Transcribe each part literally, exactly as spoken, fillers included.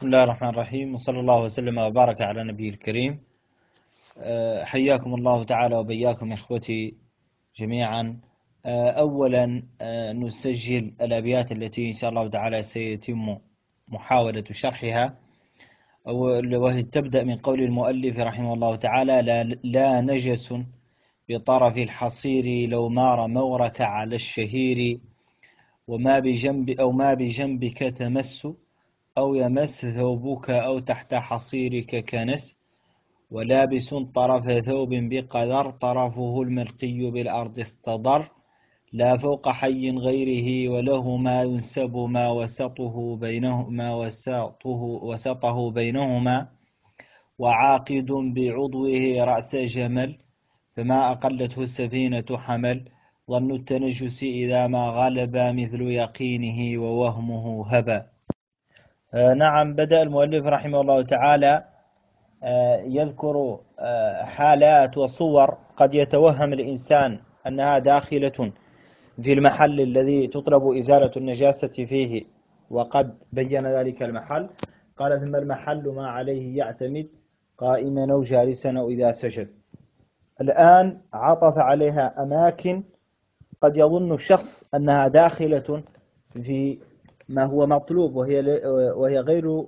بسم الله الرحمن الرحيم، وصلى الله وسلم وبارك على نبي الكريم. حياكم الله تعالى وبياكم إخوتي جميعا. أولا نسجل الأبيات التي إن شاء الله تعالى سيتم محاولة شرحها، وهي تبدأ من قول المؤلف رحمه الله تعالى: لا, لا نجس بطرف الحصير لو مار مورك على الشهير، وما بجنب أو ما بجنبك تمس أو يمس ثوبك أو تحت حصيرك كنس، ولابس طرف ثوب بقدر طرفه الملقي بالأرض استضر، لا فوق حي غيره وله ما ينسب ما وسطه بينهما وسطه, وسطه بينهما، وعاقد بعضوه رأس جمل فما أقلته السفينة حمل، ظن التنجس إذا ما غلب مثل يقينه ووهمه هبا. آه نعم، بدأ المؤلف رحمه الله تعالى آه يذكر آه حالات وصور قد يتوهم الإنسان أنها داخلة في المحل الذي تطلب إزالة النجاسة فيه، وقد بين ذلك المحل. قال: ثم المحل ما عليه يعتمد قائما أو جالسا أو إذا سجد. الآن عطف عليها أماكن قد يظن الشخص أنها داخلة في ما هو مطلوب، وهي وهي غير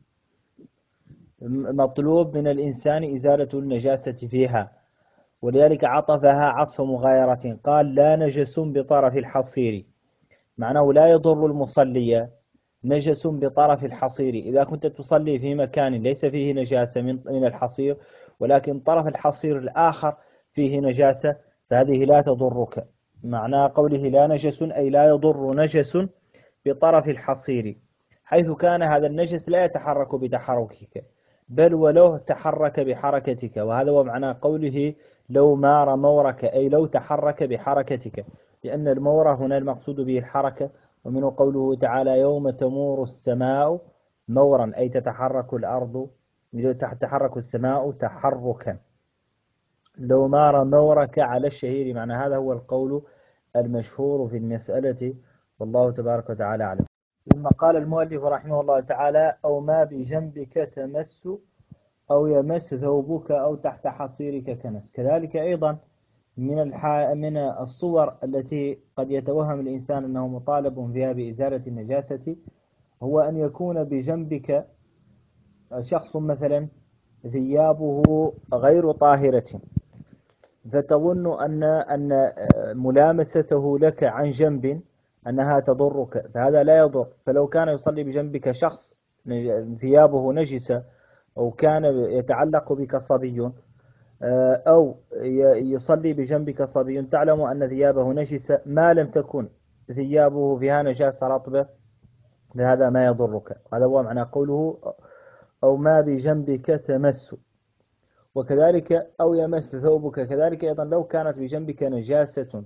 مطلوب من الإنسان إزالة النجاسة فيها، ولذلك عطفها عطف مغايرة. قال: لا نجس بطرف الحصير، معناه لا يضر المصلي نجس بطرف الحصير. إذا كنت تصلي في مكان ليس فيه نجاسة من الحصير، ولكن طرف الحصير الآخر فيه نجاسة، فهذه لا تضرك. معنى قوله لا نجس أي لا يضر نجس بطرف الحصير، حيث كان هذا النجس لا يتحرك بتحركك، بل ولو تحرك بحركتك. وهذا هو معنى قوله لو مار مورك، أي لو تحرك بحركتك، لأن المور هنا المقصود به الحركة. ومنه قوله تعالى: يوم تمور السماء مورا، أي تتحرك الأرض، تتحرك السماء تحركا. لو مار مورك على الشهير، معنى هذا هو القول المشهور في المسألة، والله تبارك وتعالى أعلم. ثم قال المؤلف رحمه الله تعالى: أو ما بجنبك تمس أو يمس ثوبك أو تحت حصيرك كنس. كذلك أيضا من من الصور التي قد يتوهم الإنسان أنه مطالب فيها بإزالة النجاسة، هو أن يكون بجنبك شخص مثلا ثيابه غير طاهرة، فتظن أن أن ملامسته لك عن جنب أنها تضرك، فهذا لا يضر. فلو كان يصلي بجنبك شخص ثيابه نجسة، أو كان يتعلق بك صبي، أو يصلي بجنبك صبي تعلم أن ثيابه نجسة، ما لم تكن ثيابه فيها نجاسة رطبة، فهذا ما يضرك. هذا هو معنى قوله أو ما بجنبك تمس. وكذلك أو يمس ثوبك، كذلك أيضا لو كانت بجنبك نجاسة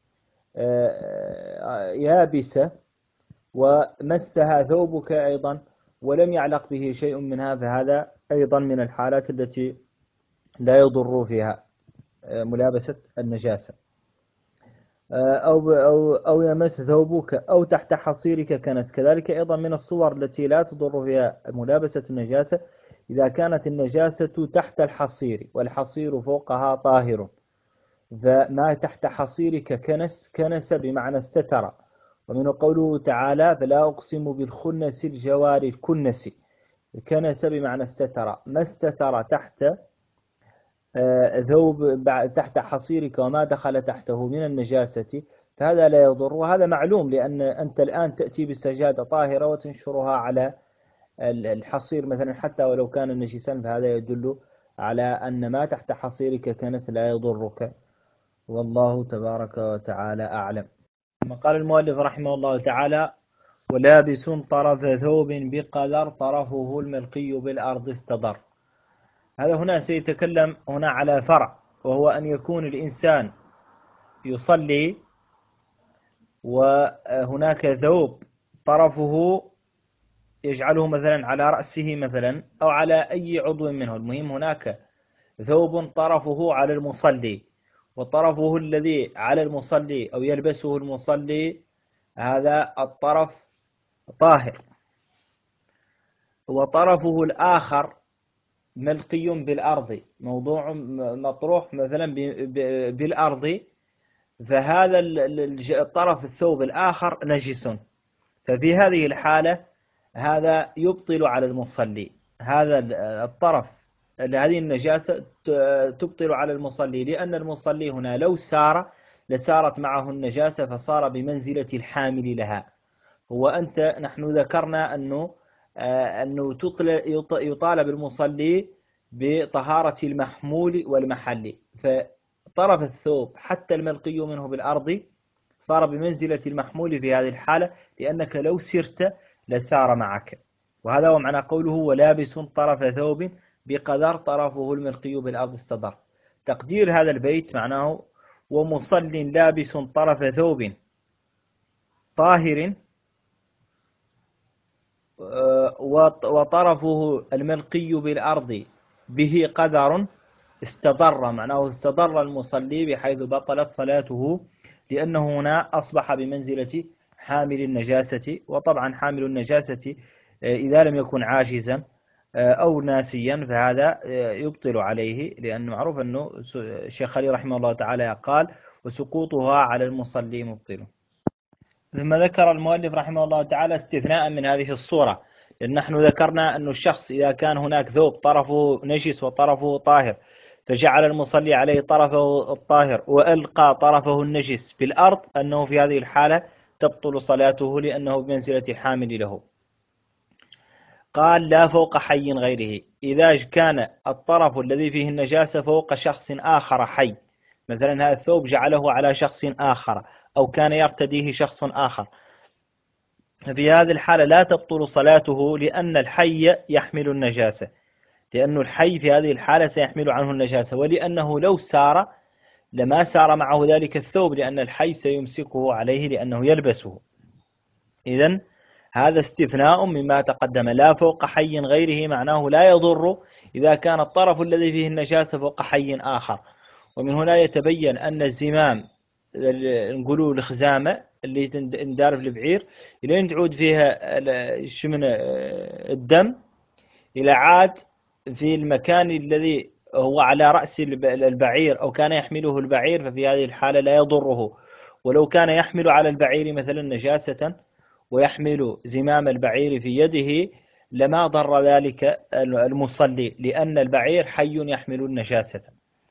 يابسة ومسها ثوبك أيضا ولم يعلق به شيء منها، فهذا أيضا من الحالات التي لا يضر فيها ملابسة النجاسة. أو, أو, أو يمس ثوبك أو تحت حصيرك كنس، كذلك أيضا من الصور التي لا تضر فيها ملابسة النجاسة إذا كانت النجاسة تحت الحصير والحصير فوقها طاهر. فما تحت حصيرك كنس، كنس بمعنى استتر. ومن قوله تعالى: فلا أقسم بالخنس الجوار الكنس، كنس بمعنى استتر، ما استتر تحت ذوب تحت حصيرك وما دخل تحته من النجاسة، فهذا لا يضر. وهذا معلوم، لأن أنت الآن تأتي بالسجادة طاهرة وتنشرها على الحصير مثلا حتى ولو كان نجسا، فهذا يدل على أن ما تحت حصيرك كنس لا يضرك، والله تبارك وتعالى أعلم. ثم قال المؤلف رحمه الله تعالى: ولابس طرف ثوب بقدر طرفه الملقي بالأرض استضر. هذا هنا سيتكلم هنا على فرع، وهو أن يكون الإنسان يصلي وهناك ثوب طرفه يجعله مثلا على رأسه مثلا أو على أي عضو منه، المهم هناك ثوب طرفه على المصلي، وطرفه الذي على المصلي أو يلبسه المصلي هذا الطرف طاهر. وطرفه الآخر ملقي بالأرض، موضوع مطروح مثلا بالأرض، فهذا الطرف الثوب الآخر نجس، ففي هذه الحالة هذا يبطل على المصلي، هذا الطرف هذه النجاسة تبطل على المصلي، لأن المصلي هنا لو سار لسارت معه النجاسة فصار بمنزلة الحامل لها. وأنت نحن ذكرنا أنه أنه يطالب المصلي بطهارة المحمول والمحل، فطرف الثوب حتى الملقي منه بالأرض صار بمنزلة المحمول في هذه الحالة، لأنك لو سرت لسار معك. وهذا هو معنى قوله ولابس طرف ثوب بقدر طرفه الملقي بالأرض استدر. تقدير هذا البيت معناه ومصل لابس طرف ثوب طاهر وطرفه الملقي بالأرض به قدر استضر، معناه استضر المصلي بحيث بطلت صلاته، لأنه هنا أصبح بمنزلة حامل النجاسة. وطبعا حامل النجاسة إذا لم يكن عاجزا أو ناسيا فهذا يبطل عليه، لأنه معروف أنه الشيخ خليل رحمه الله تعالى قال وسقوطها على المصلي مبطل. ثم ذكر المؤلف رحمه الله تعالى استثناء من هذه الصورة، لأن نحن ذكرنا أن الشخص إذا كان هناك ثوب طرفه نجس وطرفه طاهر فجعل المصلي عليه طرفه الطاهر وألقى طرفه النجس في الأرض، أنه في هذه الحالة تبطل صلاته لأنه بمنزلة الحامل له. قال لا فوق حي غيره، إذا كان الطرف الذي فيه النجاسة فوق شخص آخر حي، مثلا هذا الثوب جعله على شخص آخر أو كان يرتديه شخص آخر، ففي هذه الحالة لا تبطل صلاته، لأن الحي يحمل النجاسة، لأن الحي في هذه الحالة سيحمل عنه النجاسة، ولأنه لو سار لما سار معه ذلك الثوب، لأن الحي سيمسكه عليه لأنه يلبسه. إذن هذا استثناء مما تقدم. لا فوق حي غيره معناه لا يضر إذا كان الطرف الذي فيه النجاسة فوق حي آخر. ومن هنا يتبين أن الزمام نقولوا الخزامة اللي تندار في البعير إلى أن تعود فيها شمن الدم إلى عاد في المكان الذي هو على رأس البعير أو كان يحمله البعير، ففي هذه الحالة لا يضره. ولو كان يحمل على البعير مثلا نجاسة ويحمل زمام البعير في يده لما ضر ذلك المصلي، لأن البعير حي يحمل النجاسة.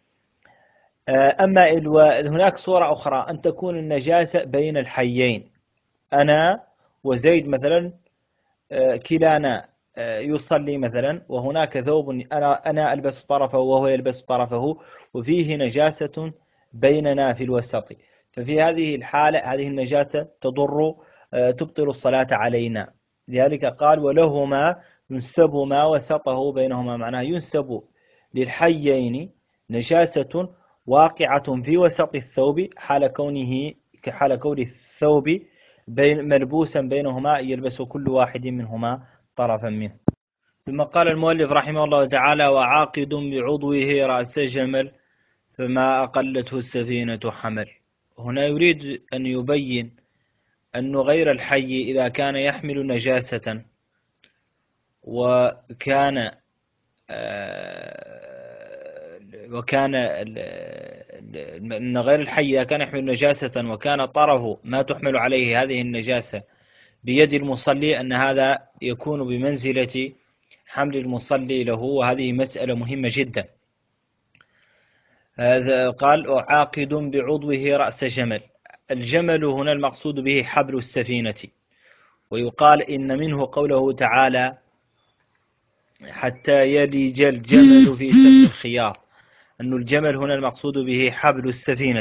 أما هناك صورة أخرى أن تكون النجاسة بين الحيين، أنا وزيد مثلا كلانا يصلي مثلا، وهناك ثوب أنا أنا ألبس طرفه وهو يلبس طرفه وفيه نجاسة بيننا في الوسط، ففي هذه الحالة هذه النجاسة تضر تبطل الصلاة علينا. لذلك قال ولهما ينسب ما وسطه بينهما، معناه ينسب للحيين نجاسة واقعة في وسط الثوب حال كونه كحال كون الثوب بين ملبوسا بينهما يلبس كل واحد منهما طرفا منه. ثم قال المؤلف رحمه الله تعالى وعاقد بعضوه رأس جمل فما أقلته السفينة حمل. هنا يريد أن يبين أن غير الحي إذا كان يحمل نجاسة وكان وكان أن غير الحي إذا كان يحمل نجاسة وكان طرف ما تحمل عليه هذه النجاسة بيد المصلي، أن هذا يكون بمنزلة حمل المصلي له، وهذه مسألة مهمة جدا. هذا قال عاقد بعضوه رأس جمل. الجمل هنا المقصود به حبل السفينة، ويقال إن منه قوله تعالى حتى يلج الجمل في سم الخياط، أن الجمل هنا المقصود به حبل السفينة.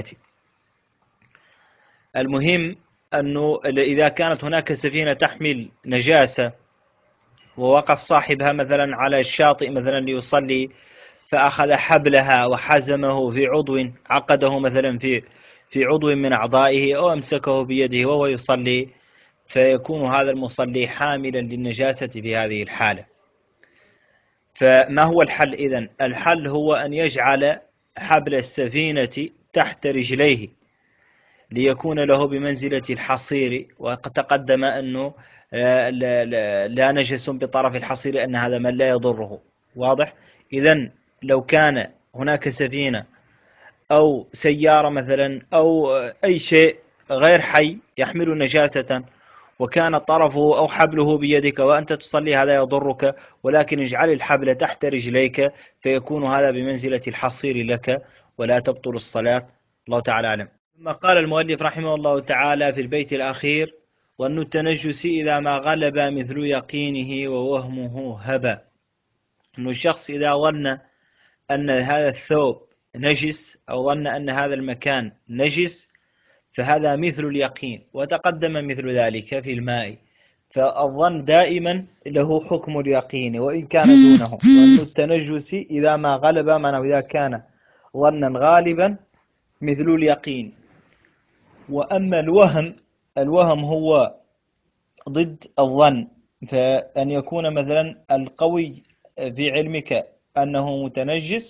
المهم أنه إذا كانت هناك سفينة تحمل نجاسة ووقف صاحبها مثلا على الشاطئ مثلا ليصلي، فأخذ حبلها وحزمه في عضو عقده مثلا في في عضو من أعضائه أو أمسكه بيده وهو يصلي، فيكون هذا المصلي حاملا للنجاسة في هذه الحالة. فما هو الحل إذن؟ الحل هو أن يجعل حبل السفينة تحت رجليه ليكون له بمنزلة الحصير. وقد تقدم أنه لا نجس بطرف الحصير أن هذا من لا يضره. واضح؟ إذن لو كان هناك سفينة أو سيارة مثلا أو أي شيء غير حي يحمل نجاسة وكان طرفه أو حبله بيدك وأنت تصلي، هذا يضرك، ولكن اجعل الحبل تحت رجليك فيكون هذا بمنزلة الحصير لك ولا تبطل الصلاة. الله تعالى أعلم. ثم قال المؤلف رحمه الله تعالى في البيت الأخير: وأن التنجس إذا ما غلب مثل يقينه ووهمه هبى. أن الشخص إذا ظن أن هذا الثوب نجس أو ظن أن هذا المكان نجس فهذا مثل اليقين، وتقدم مثل ذلك في الماء، فالظن دائما له حكم اليقين وإن كان دونه. وأن التنجس إذا ما غلب معناه إذا كان ظنا غالبا مثل اليقين. وأما الوهم، الوهم هو ضد الظن، فأن يكون مثلا القوي في علمك أنه متنجس،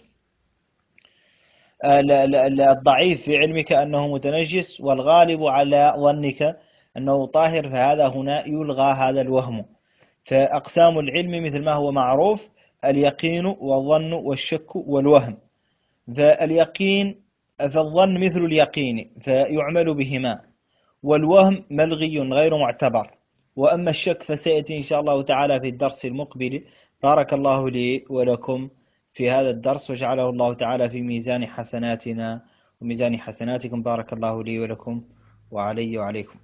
الضعيف في علمك أنه متنجس والغالب على ظنك أنه طاهر، فهذا هنا يلغى هذا الوهم. فأقسام العلم مثل ما هو معروف: اليقين والظن والشك والوهم. فاليقين فالظن مثل اليقين فيعمل بهما، والوهم ملغي غير معتبر. وأما الشك فسيأتي إن شاء الله تعالى في الدرس المقبل. بارك الله لي ولكم في هذا الدرس وجعله الله تعالى في ميزان حسناتنا وميزان حسناتكم. بارك الله لي ولكم وعلي وعليكم.